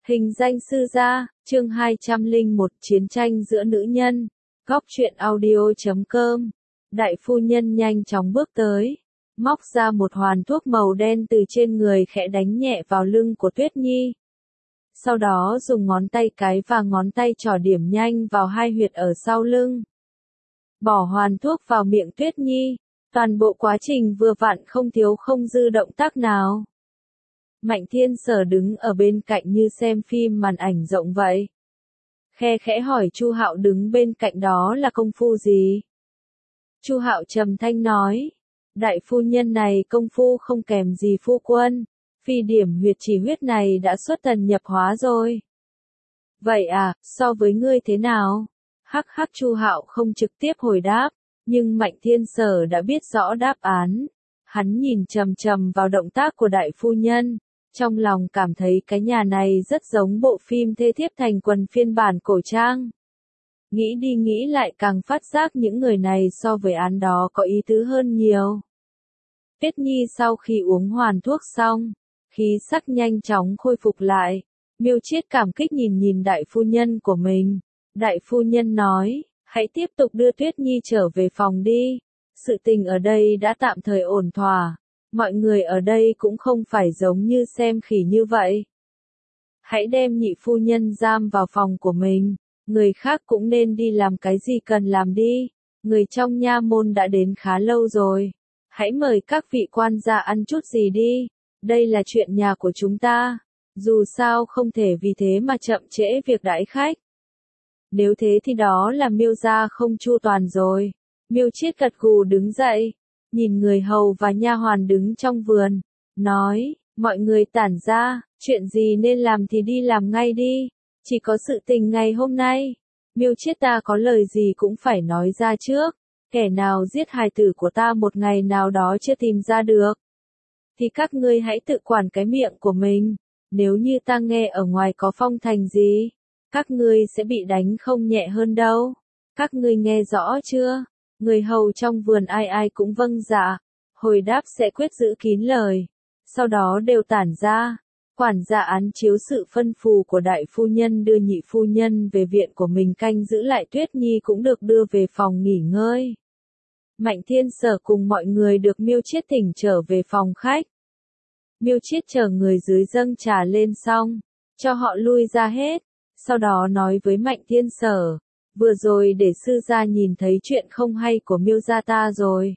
Hình danh sư gia, chương 201 chiến tranh giữa nữ nhân. Góc truyện audio.com. Đại phu nhân nhanh chóng bước tới, móc ra một hoàn thuốc màu đen từ trên người khẽ đánh nhẹ vào lưng của Tuyết Nhi. Sau đó dùng ngón tay cái và ngón tay trỏ điểm nhanh vào hai huyệt ở sau lưng. Bỏ hoàn thuốc vào miệng Tuyết Nhi, toàn bộ quá trình vừa vặn không thiếu không dư động tác nào. Mạnh Thiên Sở đứng ở bên cạnh như xem phim màn ảnh rộng vậy. Khe khẽ hỏi Chu Hạo đứng bên cạnh đó là công phu gì? Chu Hạo trầm thanh nói, đại phu nhân này công phu không kèm gì phu quân, phi điểm huyệt chỉ huyết này đã xuất thần nhập hóa rồi. Vậy à, so với ngươi thế nào? Hắc hắc, Chu Hạo không trực tiếp hồi đáp, nhưng Mạnh Thiên Sở đã biết rõ đáp án. Hắn nhìn chằm chằm vào động tác của đại phu nhân, trong lòng cảm thấy cái nhà này rất giống bộ phim Thê Thiếp Thành Quần phiên bản cổ trang. Nghĩ đi nghĩ lại càng phát giác những người này so với án đó có ý tứ hơn nhiều. Tuyết Nhi sau khi uống hoàn thuốc xong, khí sắc nhanh chóng khôi phục lại. Miêu Chiết cảm kích nhìn đại phu nhân của mình. Đại phu nhân nói, hãy tiếp tục đưa Tuyết Nhi trở về phòng đi. Sự tình ở đây đã tạm thời ổn thỏa. Mọi người ở đây cũng không phải giống như xem khỉ như vậy. Hãy đem nhị phu nhân giam vào phòng của mình. Người khác cũng nên đi làm cái gì cần làm đi. Người trong nha môn đã đến khá lâu rồi. Hãy mời các vị quan gia ăn chút gì đi. Đây là chuyện nhà của chúng ta. Dù sao không thể vì thế mà chậm trễ việc đãi khách. Nếu thế thì đó là Miêu gia không chu toàn rồi. Miêu Chiết gật gù đứng dậy, nhìn người hầu và nha hoàn đứng trong vườn, nói, mọi người tản ra, chuyện gì nên làm thì đi làm ngay đi, chỉ có sự tình ngày hôm nay. Miêu Chiết, ta có lời gì cũng phải nói ra trước, kẻ nào giết hài tử của ta một ngày nào đó chưa tìm ra được, thì các ngươi hãy tự quản cái miệng của mình, nếu như ta nghe ở ngoài có phong thành gì, các ngươi sẽ bị đánh không nhẹ hơn đâu, các ngươi nghe rõ chưa? Người hầu trong vườn ai ai cũng vâng dạ, hồi đáp sẽ quyết giữ kín lời, sau đó đều tản ra. Quản gia án chiếu sự phân phù của đại phu nhân đưa nhị phu nhân về viện của mình canh giữ lại Tuyết Nhi cũng được đưa về phòng nghỉ ngơi. Mạnh Thiên Sở cùng mọi người được Miêu Chiết thỉnh trở về phòng khách. Miêu Chiết chờ người dưới dâng trà lên xong, cho họ lui ra hết, sau đó nói với Mạnh Thiên Sở, vừa rồi để sư gia nhìn thấy chuyện không hay của Miêu gia ta rồi.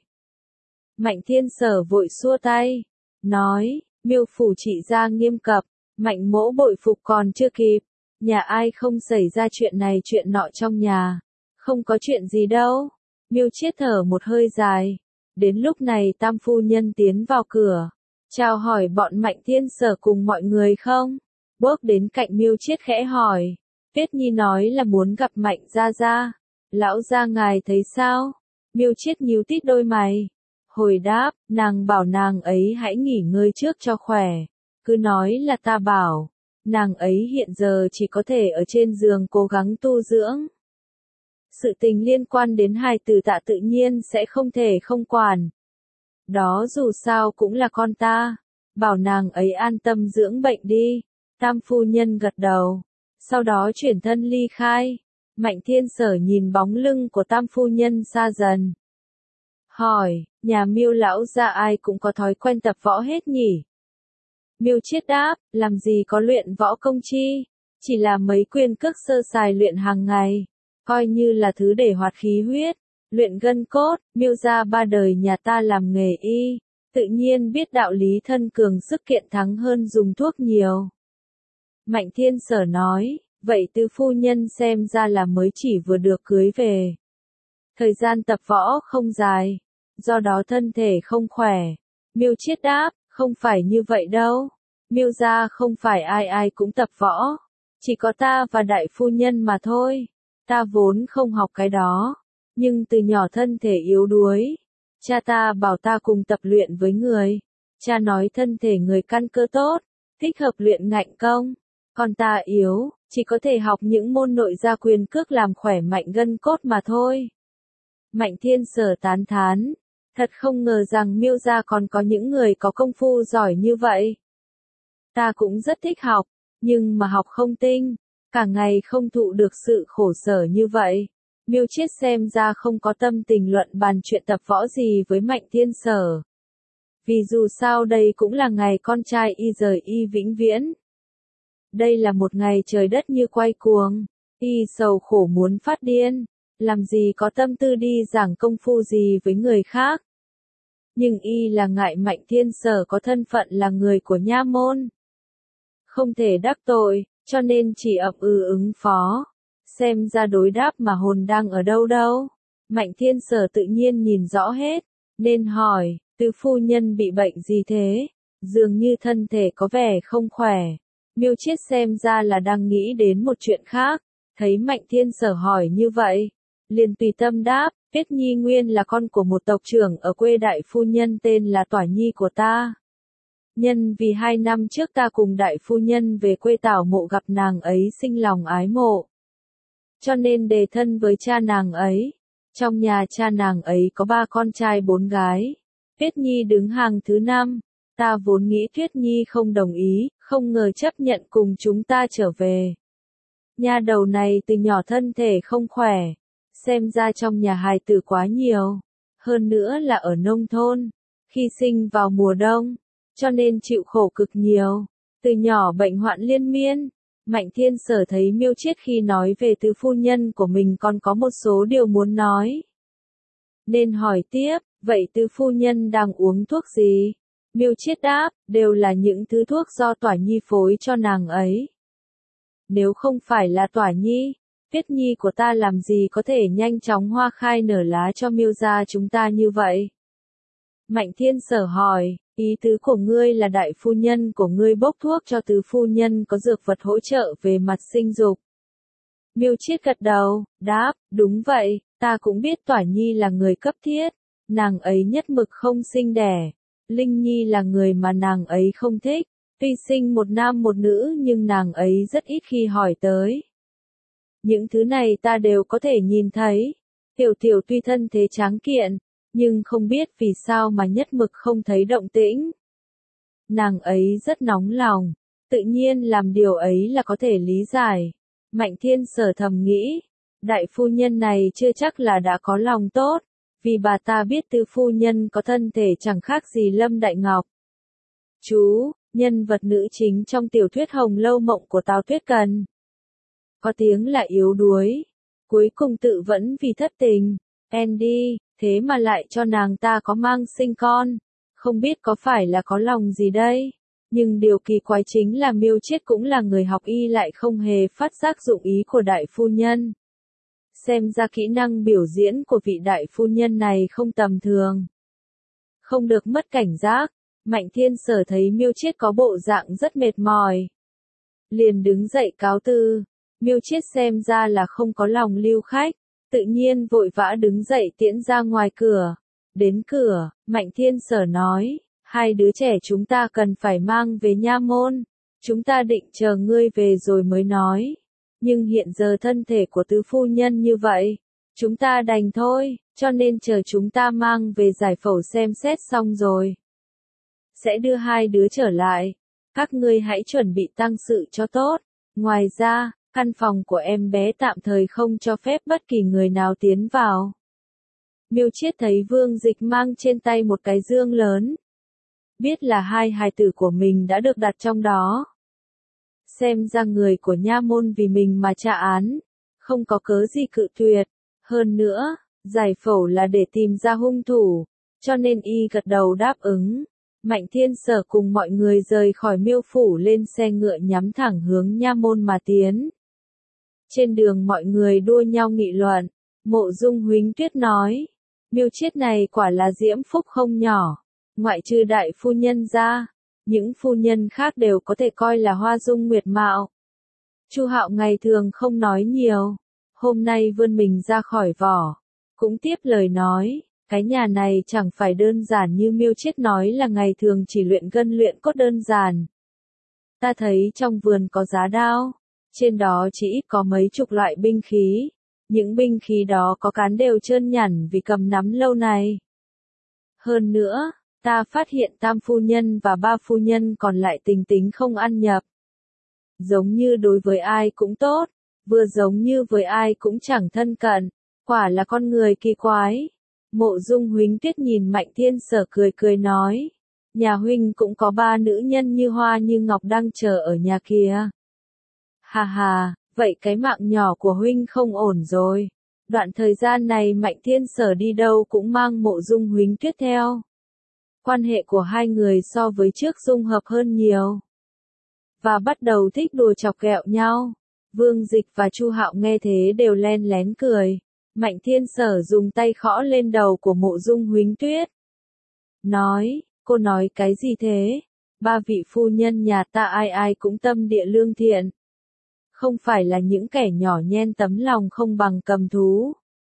Mạnh Thiên Sở vội xua tay, nói, Miêu phủ trị gia nghiêm cập, Mạnh mỗ bội phục còn chưa kịp, nhà ai không xảy ra chuyện này chuyện nọ trong nhà, không có chuyện gì đâu. Miêu Chiết thở một hơi dài, đến lúc này tam phu nhân tiến vào cửa, chào hỏi bọn Mạnh Thiên Sở cùng mọi người không, bước đến cạnh Miêu Chiết khẽ hỏi. Tuyết Nhi nói là muốn gặp Mạnh gia gia, lão gia ngài thấy sao? Miêu Chiết nhíu tít đôi mày, hồi đáp, nàng bảo nàng ấy hãy nghỉ ngơi trước cho khỏe, cứ nói là ta bảo, nàng ấy hiện giờ chỉ có thể ở trên giường cố gắng tu dưỡng. Sự tình liên quan đến hài tử tạ tự nhiên sẽ không thể không quản. Đó dù sao cũng là con ta, bảo nàng ấy an tâm dưỡng bệnh đi. Tam phu nhân gật đầu. Sau đó chuyển thân ly khai. Mạnh Thiên Sở nhìn bóng lưng của tam phu nhân xa dần. Hỏi, nhà Miêu lão gia ai cũng có thói quen tập võ hết nhỉ? Miêu Chiết đáp, làm gì có luyện võ công chi, chỉ là mấy quyền cước sơ sài luyện hàng ngày, coi như là thứ để hoạt khí huyết, luyện gân cốt. Miêu gia ba đời nhà ta làm nghề y, tự nhiên biết đạo lý thân cường sức kiện thắng hơn dùng thuốc nhiều. Mạnh Thiên Sở nói, vậy Tư phu nhân xem ra là mới chỉ vừa được cưới về. Thời gian tập võ không dài, do đó thân thể không khỏe. Miêu Chiết đáp, không phải như vậy đâu. Miêu gia không phải ai ai cũng tập võ, chỉ có ta và đại phu nhân mà thôi. Ta vốn không học cái đó, nhưng từ nhỏ thân thể yếu đuối. Cha ta bảo ta cùng tập luyện với người. Cha nói thân thể người căn cơ tốt, thích hợp luyện ngạnh công. Còn ta yếu, chỉ có thể học những môn nội gia quyền cước làm khỏe mạnh gân cốt mà thôi. Mạnh Thiên Sở tán thán, thật không ngờ rằng Miêu gia còn có những người có công phu giỏi như vậy. Ta cũng rất thích học, nhưng mà học không tinh, cả ngày không thụ được sự khổ sở như vậy. Miêu Chiết xem ra không có tâm tình luận bàn chuyện tập võ gì với Mạnh Thiên Sở. Vì dù sao đây cũng là ngày con trai y rời y vĩnh viễn. Đây là một ngày trời đất như quay cuồng, y sầu khổ muốn phát điên, làm gì có tâm tư đi giảng công phu gì với người khác. Nhưng y là ngại Mạnh Thiên Sở có thân phận là người của nha môn. Không thể đắc tội, cho nên chỉ ậm ứng phó. Xem ra đối đáp mà hồn đang ở đâu đâu. Mạnh Thiên Sở tự nhiên nhìn rõ hết, nên hỏi, Tứ phu nhân bị bệnh gì thế? Dường như thân thể có vẻ không khỏe. Miêu Chiết xem ra là đang nghĩ đến một chuyện khác, thấy Mạnh Thiên Sở hỏi như vậy, liền tùy tâm đáp, Tuyết Nhi nguyên là con của một tộc trưởng ở quê đại phu nhân tên là Tỏa Nhi của ta. Nhân vì 2 năm trước ta cùng đại phu nhân về quê tảo mộ gặp nàng ấy sinh lòng ái mộ. Cho nên đề thân với cha nàng ấy. Trong nhà cha nàng ấy có 3 con trai 4 gái. Tuyết Nhi đứng hàng thứ 5. Ta vốn nghĩ Tuyết Nhi không đồng ý, không ngờ chấp nhận cùng chúng ta trở về. Nha đầu này từ nhỏ thân thể không khỏe. Xem ra trong nhà hài tử quá nhiều. Hơn nữa là ở nông thôn. Khi sinh vào mùa đông, cho nên chịu khổ cực nhiều. Từ nhỏ bệnh hoạn liên miên. Mạnh Thiên Sở thấy Miêu Chiết khi nói về tứ phu nhân của mình còn có một số điều muốn nói. Nên hỏi tiếp, vậy tứ phu nhân đang uống thuốc gì? Miêu Chiết đáp, đều là những thứ thuốc do Tỏa Nhi phối cho nàng ấy. Nếu không phải là Tỏa Nhi, Tuyết Nhi của ta làm gì có thể nhanh chóng hoa khai nở lá cho Miêu gia chúng ta như vậy? Mạnh Thiên Sở hỏi, ý tứ của ngươi là đại phu nhân của ngươi bốc thuốc cho tứ phu nhân có dược vật hỗ trợ về mặt sinh dục. Miêu Chiết gật đầu, đáp, đúng vậy, ta cũng biết Tỏa Nhi là người cấp thiết, nàng ấy nhất mực không sinh đẻ. Linh Nhi là người mà nàng ấy không thích, tuy sinh một nam một nữ nhưng nàng ấy rất ít khi hỏi tới. Những thứ này ta đều có thể nhìn thấy. Tiểu Tiểu tuy thân thế tráng kiện, nhưng không biết vì sao mà nhất mực không thấy động tĩnh. Nàng ấy rất nóng lòng, tự nhiên làm điều ấy là có thể lý giải. Mạnh Thiên Sở thầm nghĩ, đại phu nhân này chưa chắc là đã có lòng tốt, vì bà ta biết tứ phu nhân có thân thể chẳng khác gì Lâm Đại Ngọc. Chú, nhân vật nữ chính trong tiểu thuyết Hồng Lâu Mộng của Tào Tuyết Cần. Có tiếng là yếu đuối, cuối cùng tự vẫn vì thất tình. Andy, thế mà lại cho nàng ta có mang sinh con. Không biết có phải là có lòng gì đây. Nhưng điều kỳ quái chính là Miêu Chiết cũng là người học y lại không hề phát giác dụng ý của đại phu nhân. Xem ra kỹ năng biểu diễn của vị đại phu nhân này không tầm thường. Không được mất cảnh giác, Mạnh Thiên Sở thấy Miêu Chiết có bộ dạng rất mệt mỏi. Liền đứng dậy cáo từ. Miêu Chiết xem ra là không có lòng lưu khách, tự nhiên vội vã đứng dậy tiễn ra ngoài cửa. Đến cửa, Mạnh Thiên Sở nói, 2 đứa trẻ chúng ta cần phải mang về nha môn. Chúng ta định chờ ngươi về rồi mới nói. Nhưng hiện giờ thân thể của tứ phu nhân như vậy, chúng ta đành thôi, cho nên chờ chúng ta mang về giải phẫu xem xét xong rồi. Sẽ đưa 2 đứa trở lại. Các ngươi hãy chuẩn bị tang sự cho tốt. Ngoài ra, căn phòng của em bé tạm thời không cho phép bất kỳ người nào tiến vào. Miêu Chiết thấy Vương Dịch mang trên tay một cái dương lớn. Biết là 2 hài tử của mình đã được đặt trong đó. Xem ra người của nha môn vì mình mà tra án, không có cớ gì cự tuyệt. Hơn nữa, giải phẫu là để tìm ra hung thủ, cho nên y gật đầu đáp ứng. Mạnh Thiên Sở cùng mọi người rời khỏi Miêu phủ lên xe ngựa nhắm thẳng hướng nha môn mà tiến. Trên đường mọi người đua nhau nghị luận. Mộ Dung Huỳnh Tuyết nói, Miêu Chiết này quả là diễm phúc không nhỏ, ngoại trừ đại phu nhân ra, những phu nhân khác đều có thể coi là hoa dung nguyệt mạo. Chu Hạo ngày thường không nói nhiều, hôm nay vươn mình ra khỏi vỏ, cũng tiếp lời nói, cái nhà này chẳng phải đơn giản như Miêu Chiết nói là ngày thường chỉ luyện gân luyện cốt đơn giản. Ta thấy trong vườn có giá đao, trên đó chỉ ít có mấy chục loại binh khí, những binh khí đó có cán đều trơn nhẵn vì cầm nắm lâu này. Hơn nữa, ta phát hiện tam phu nhân và 3 phu nhân còn lại tình tính không ăn nhập. giống như đối với ai cũng tốt, vừa giống như với ai cũng chẳng thân cận, quả là con người kỳ quái. Mộ Dung Huỳnh Tuyết nhìn Mạnh Thiên Sở cười cười nói, nhà huynh cũng có 3 nữ nhân như hoa như ngọc đang chờ ở nhà kìa. Hà hà, vậy cái mạng nhỏ của huynh không ổn rồi. Đoạn thời gian này Mạnh Thiên Sở đi đâu cũng mang Mộ Dung Huỳnh Tuyết theo. Quan hệ của hai người so với trước dung hợp hơn nhiều. Và bắt đầu thích đùa chọc ghẹo nhau. Vương Dịch và Chu Hạo nghe thế đều len lén cười. Mạnh Thiên Sở dùng tay khõ lên đầu của Mộ Dung Huỳnh Tuyết. Nói, cô nói cái gì thế? 3 vị phu nhân nhà ta ai ai cũng tâm địa lương thiện. Không phải là những kẻ nhỏ nhen tấm lòng không bằng cầm thú.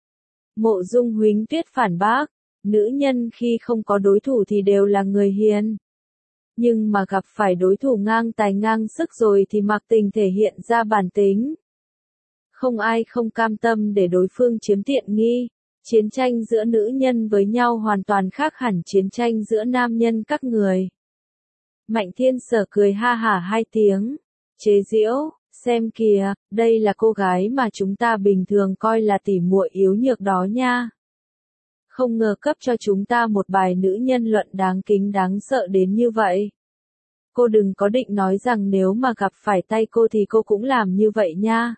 Mộ Dung Huỳnh Tuyết phản bác, nữ nhân khi không có đối thủ thì đều là người hiền. Nhưng mà gặp phải đối thủ ngang tài ngang sức rồi thì mặc tình thể hiện ra bản tính. Không ai không cam tâm để đối phương chiếm tiện nghi. Chiến tranh giữa nữ nhân với nhau hoàn toàn khác hẳn chiến tranh giữa nam nhân các người. Mạnh Thiên Sở cười ha hả 2 tiếng. Chế giễu, xem kìa, đây là cô gái mà chúng ta bình thường coi là tỉ muội yếu nhược đó nha. Không ngờ cấp cho chúng ta một bài nữ nhân luận đáng kính đáng sợ đến như vậy. Cô đừng có định nói rằng nếu mà gặp phải tay cô thì cô cũng làm như vậy nha.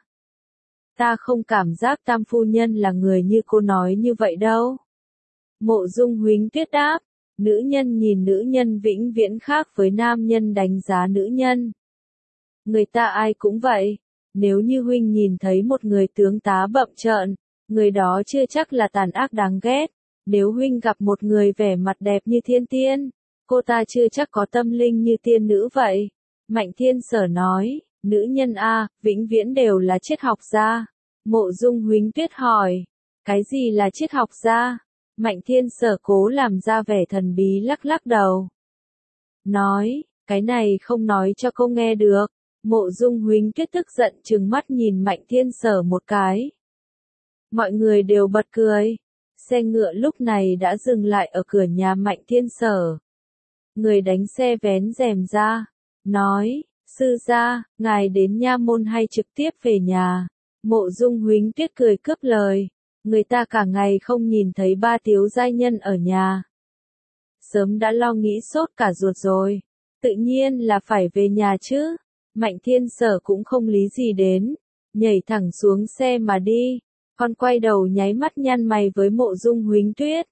Ta không cảm giác Tam phu nhân là người như cô nói như vậy đâu. Mộ Dung Huỳnh Tuyết đáp, nữ nhân nhìn nữ nhân vĩnh viễn khác với nam nhân đánh giá nữ nhân. Người ta ai cũng vậy, nếu như huynh nhìn thấy một người tướng tá bậm trợn, người đó chưa chắc là tàn ác đáng ghét. Nếu huynh gặp một người vẻ mặt đẹp như thiên tiên, cô ta chưa chắc có tâm linh như tiên nữ vậy. Mạnh Thiên Sở nói, nữ nhân a, vĩnh viễn đều là triết học gia. Mộ Dung Huỳnh Tuyết hỏi, cái gì là triết học gia? Mạnh Thiên Sở cố làm ra vẻ thần bí lắc lắc đầu. Nói, cái này không nói cho cô nghe được. Mộ Dung Huỳnh Tuyết tức giận trừng mắt nhìn Mạnh Thiên Sở một cái. Mọi người đều bật cười. Xe ngựa lúc này đã dừng lại ở cửa nhà Mạnh Thiên Sở. Người đánh xe vén rèm ra, nói, sư gia, ngài đến nha môn hay trực tiếp về nhà? Mộ Dung Huỳnh Tuyết cười cướp lời, người ta cả ngày không nhìn thấy 3 thiếu giai nhân ở nhà. Sớm đã lo nghĩ sốt cả ruột rồi, tự nhiên là phải về nhà chứ. Mạnh Thiên Sở cũng không lý gì đến, nhảy thẳng xuống xe mà đi. Con quay đầu nháy mắt nhăn mày với Mộ Dung Huỳnh Tuyết.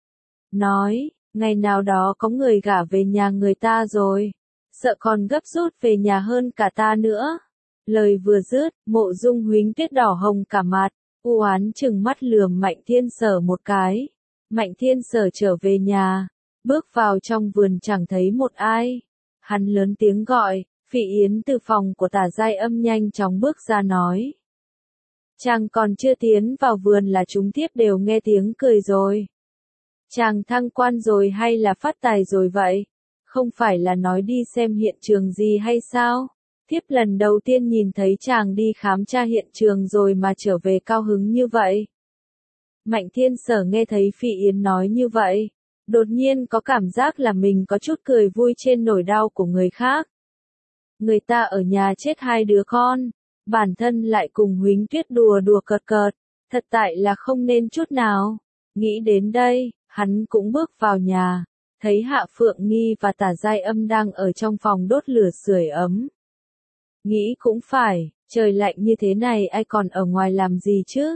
Nói, ngày nào đó có người gả về nhà người ta rồi. Sợ còn gấp rút về nhà hơn cả ta nữa. Lời vừa dứt, Mộ Dung Huỳnh Tuyết đỏ hồng cả mặt, u oán trừng mắt lườm Mạnh Thiên Sở một cái. Mạnh Thiên Sở trở về nhà, bước vào trong vườn chẳng thấy một ai. Hắn lớn tiếng gọi, Phỉ Yến từ phòng của Tả Giai Âm nhanh chóng bước ra nói. Chàng còn chưa tiến vào vườn là chúng thiếp đều nghe tiếng cười rồi. Chàng thăng quan rồi hay là phát tài rồi vậy? Không phải là nói đi xem hiện trường gì hay sao? Thiếp lần đầu tiên nhìn thấy chàng đi khám tra hiện trường rồi mà trở về cao hứng như vậy. Mạnh Thiên Sở nghe thấy Phỉ Yến nói như vậy, đột nhiên có cảm giác là mình có chút cười vui trên nỗi đau của người khác. Người ta ở nhà chết 2 đứa con, bản thân lại cùng Huỳnh Tuyết đùa đùa cợt cợt, thật tại là không nên chút nào. Nghĩ đến đây, hắn cũng bước vào nhà, thấy Hạ Phượng Nghi và Tả Giai Âm đang ở trong phòng đốt lửa sưởi ấm. Nghĩ cũng phải, trời lạnh như thế này ai còn ở ngoài làm gì chứ?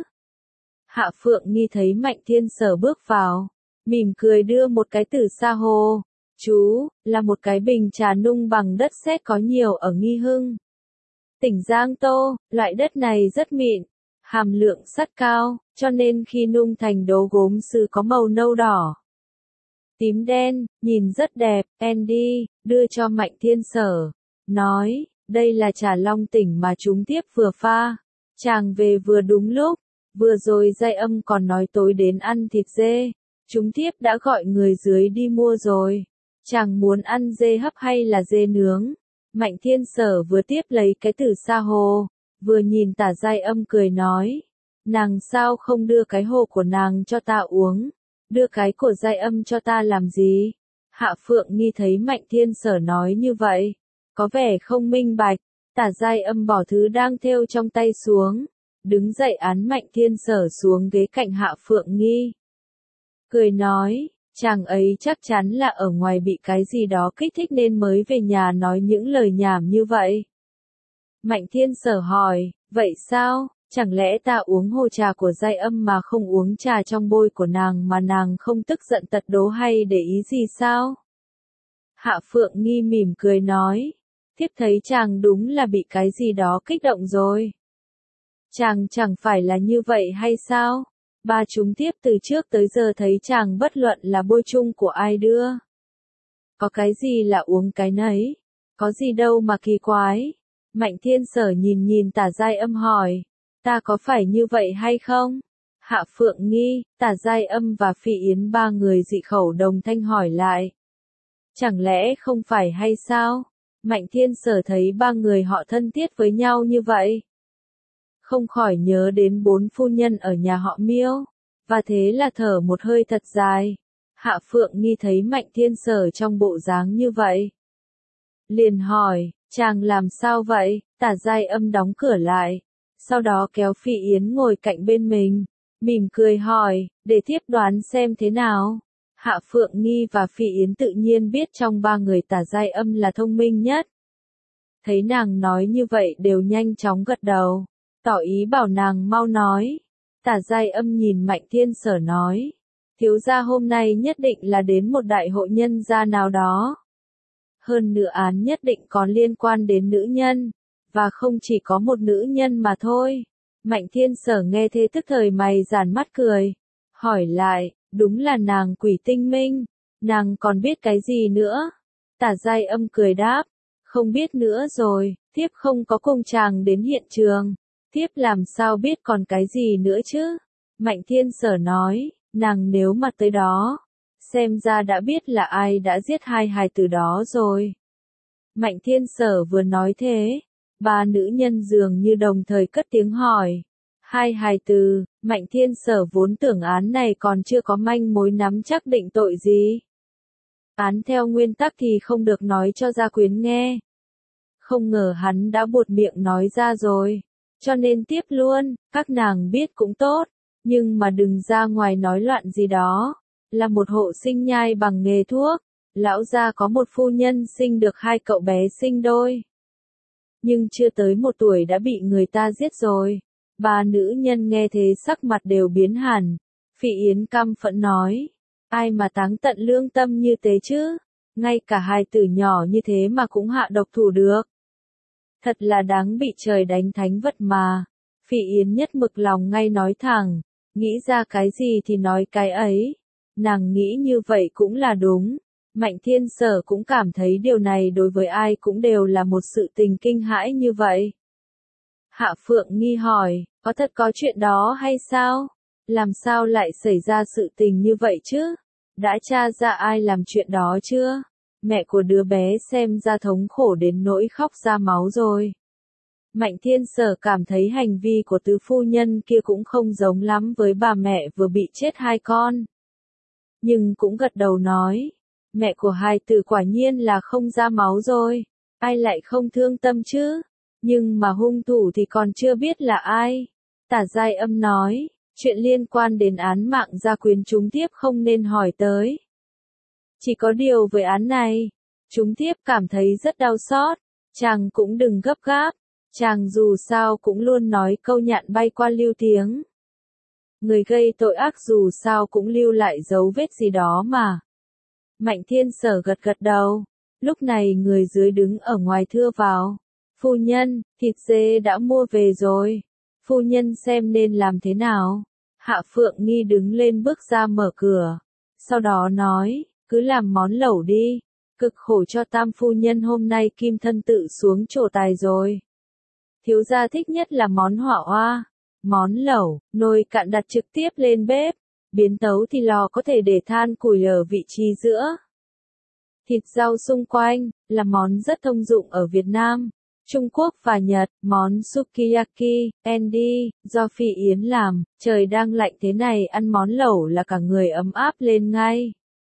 Hạ Phượng Nghi thấy Mạnh Thiên Sở bước vào, mỉm cười đưa một cái từ sa hồ. Chú, là một cái bình trà nung bằng đất sét có nhiều ở Nghi Hưng. Tỉnh Giang Tô, loại đất này rất mịn, hàm lượng sắt cao, cho nên khi nung thành đồ gốm sứ có màu nâu đỏ, tím đen, nhìn rất đẹp. Andy, đưa cho Mạnh Thiên Sở, nói, đây là trà long tỉnh mà chúng tiếp vừa pha. Chàng về vừa đúng lúc, vừa rồi Giai Âm còn nói tối đến ăn thịt dê, chúng tiếp đã gọi người dưới đi mua rồi. Chàng muốn ăn dê hấp hay là dê nướng? Mạnh Thiên Sở vừa tiếp lấy cái từ sa hồ, vừa nhìn Tả Giai Âm cười nói, nàng sao không đưa cái hồ của nàng cho ta uống, đưa cái của Giai Âm cho ta làm gì? Hạ Phượng Nghi thấy Mạnh Thiên Sở nói như vậy, có vẻ không minh bạch, Tả Giai Âm bỏ thứ đang thêu trong tay xuống, đứng dậy án Mạnh Thiên Sở xuống ghế cạnh Hạ Phượng Nghi. Cười nói, chàng ấy chắc chắn là ở ngoài bị cái gì đó kích thích nên mới về nhà nói những lời nhảm như vậy. Mạnh Thiên Sở hỏi, vậy sao, chẳng lẽ ta uống hồ trà của Giai Âm mà không uống trà trong bôi của nàng mà nàng không tức giận tật đố hay để ý gì sao? Hạ Phượng Nghi mỉm cười nói, thiếp thấy chàng đúng là bị cái gì đó kích động rồi. Chàng chẳng phải là như vậy hay sao? Ba chúng thiếp từ trước tới giờ thấy chàng bất luận là bôi chung của ai đưa. Có cái gì là uống cái nấy, có gì đâu mà kỳ quái. Mạnh Thiên Sở nhìn Tả Giai Âm hỏi, ta có phải như vậy hay không? Hạ Phượng Nghi, Tả Giai Âm và Phi Yến ba người dị khẩu đồng thanh hỏi lại. Chẳng lẽ không phải hay sao? Mạnh Thiên Sở thấy ba người họ thân thiết với nhau như vậy, không khỏi nhớ đến 4 phu nhân ở nhà họ Miêu, và thế là thở một hơi thật dài. Hạ Phượng Nghi thấy Mạnh Thiên Sở trong bộ dáng như vậy, liền hỏi, chàng làm sao vậy? Tả Giai Âm đóng cửa lại, sau đó kéo Phi Yến ngồi cạnh bên mình, mỉm cười hỏi, để thiếp đoán xem thế nào. Hạ Phượng Nghi và Phi Yến tự nhiên biết trong ba người Tả Giai Âm là thông minh nhất. Thấy nàng nói như vậy đều nhanh chóng gật đầu, tỏ ý bảo nàng mau nói. Tả Giai Âm nhìn Mạnh Thiên Sở nói, thiếu gia hôm nay nhất định là đến một đại hội nhân gia nào đó. Hơn nữa án nhất định còn liên quan đến nữ nhân, và không chỉ có một nữ nhân mà thôi. Mạnh Thiên Sở nghe thế tức thời mày giản mắt cười, hỏi lại, đúng là nàng Quỷ Tinh Minh, nàng còn biết cái gì nữa? Tả Giai Âm cười đáp, không biết nữa rồi, thiếp không có cùng chàng đến hiện trường, thiếp làm sao biết còn cái gì nữa chứ? Mạnh Thiên Sở nói, nàng nếu mà tới đó, xem ra đã biết là ai đã giết hai hài tử đó rồi. Mạnh Thiên Sở vừa nói thế, ba nữ nhân dường như đồng thời cất tiếng hỏi. Hai hài tử, Mạnh Thiên Sở vốn tưởng án này còn chưa có manh mối nắm chắc định tội gì. Án theo nguyên tắc thì không được nói cho gia quyến nghe. Không ngờ hắn đã buột miệng nói ra rồi, cho nên tiếp luôn, các nàng biết cũng tốt, nhưng mà đừng ra ngoài nói loạn gì đó. Là một hộ sinh nhai bằng nghề thuốc, lão gia có một phu nhân sinh được 2 cậu bé sinh đôi. Nhưng chưa tới 1 tuổi đã bị người ta giết rồi. Ba nữ nhân nghe thế sắc mặt đều biến hẳn. Phỉ Yến căm phẫn nói, ai mà táng tận lương tâm như thế chứ? Ngay cả hài tử nhỏ như thế mà cũng hạ độc thủ được. Thật là đáng bị trời đánh thánh vật mà. Phỉ Yến nhất mực lòng ngay nói thẳng, nghĩ ra cái gì thì nói cái ấy. Nàng nghĩ như vậy cũng là đúng. Mạnh Thiên Sở cũng cảm thấy điều này đối với ai cũng đều là một sự tình kinh hãi như vậy. Hạ Phượng Nghi hỏi, có thật có chuyện đó hay sao? Làm sao lại xảy ra sự tình như vậy chứ? Đã tra ra ai làm chuyện đó chưa? Mẹ của đứa bé xem ra thống khổ đến nỗi khóc ra máu rồi. Mạnh Thiên Sở cảm thấy hành vi của tứ phu nhân kia cũng không giống lắm với bà mẹ vừa bị chết 2 con. Nhưng cũng gật đầu nói, mẹ của hài tử quả nhiên là không ra máu rồi, ai lại không thương tâm chứ, nhưng mà hung thủ thì còn chưa biết là ai. Tả Giai Âm nói, chuyện liên quan đến án mạng gia quyến chúng thiếp không nên hỏi tới. Chỉ có điều với án này, chúng thiếp cảm thấy rất đau xót, chàng cũng đừng gấp gáp, chàng dù sao cũng luôn nói câu nhạn bay qua lưu tiếng. Người gây tội ác dù sao cũng lưu lại dấu vết gì đó mà. Mạnh Thiên Sở gật gật đầu. Lúc này người dưới đứng ở ngoài thưa vào. Phu nhân, thịt dê đã mua về rồi. Phu nhân xem nên làm thế nào? Hạ Phượng Nghi đứng lên bước ra mở cửa. Sau đó nói, cứ làm món lẩu đi. Cực khổ cho tam phu nhân hôm nay kim thân tự xuống trổ tài rồi. Thiếu gia thích nhất là món hỏa oa. Món lẩu, nồi cạn đặt trực tiếp lên bếp. Biến tấu thì lò có thể để than củi ở vị trí giữa. Thịt rau xung quanh, là món rất thông dụng ở Việt Nam, Trung Quốc và Nhật. Món sukiyaki, endi, do Phi Yến làm, trời đang lạnh thế này ăn món lẩu là cả người ấm áp lên ngay.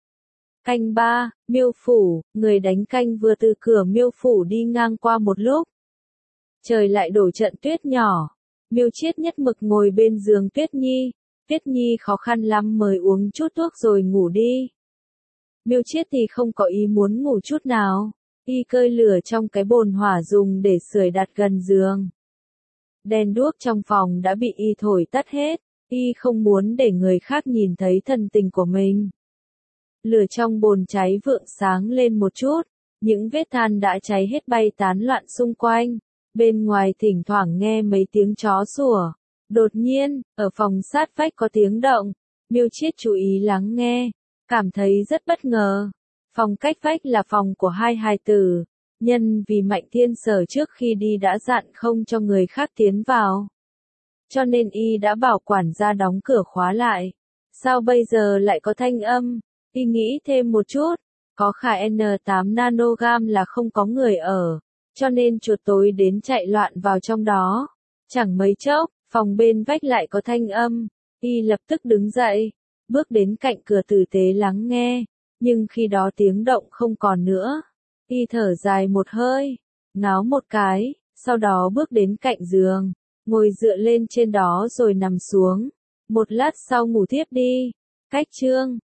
Canh 3, Miêu Phủ, người đánh canh vừa từ cửa Miêu Phủ đi ngang qua một lúc. Trời lại đổ trận tuyết nhỏ. Miêu Chiết nhất mực ngồi bên giường Tuyết Nhi. Tuyết Nhi khó khăn lắm mới uống chút thuốc rồi ngủ đi. Miêu Chiết thì không có ý muốn ngủ chút nào. Y cơi lửa trong cái bồn hỏa dùng để sưởi đặt gần giường. Đèn đuốc trong phòng đã bị y thổi tắt hết. Y không muốn để người khác nhìn thấy thần tình của mình. Lửa trong bồn cháy vượng sáng lên một chút. Những vết than đã cháy hết bay tán loạn xung quanh. Bên ngoài thỉnh thoảng nghe mấy tiếng chó sủa. Đột nhiên, ở phòng sát vách có tiếng động. Miêu Chiết chú ý lắng nghe. Cảm thấy rất bất ngờ. Phòng cách vách là phòng của hai hài tử. Nhân vì Mạnh Thiên Sở trước khi đi đã dặn không cho người khác tiến vào. Cho nên y đã bảo quản gia đóng cửa khóa lại. Sao bây giờ lại có thanh âm? Y nghĩ thêm một chút. Có khả N8 nanogam là không có người ở. Cho nên chuột tối đến chạy loạn vào trong đó. Chẳng mấy chốc, phòng bên vách lại có thanh âm. Y lập tức đứng dậy. Bước đến cạnh cửa tử tế lắng nghe. Nhưng khi đó tiếng động không còn nữa. Y thở dài một hơi. Ngáo một cái. Sau đó bước đến cạnh giường. Ngồi dựa lên trên đó rồi nằm xuống. Một lát sau ngủ thiếp đi. Cách chương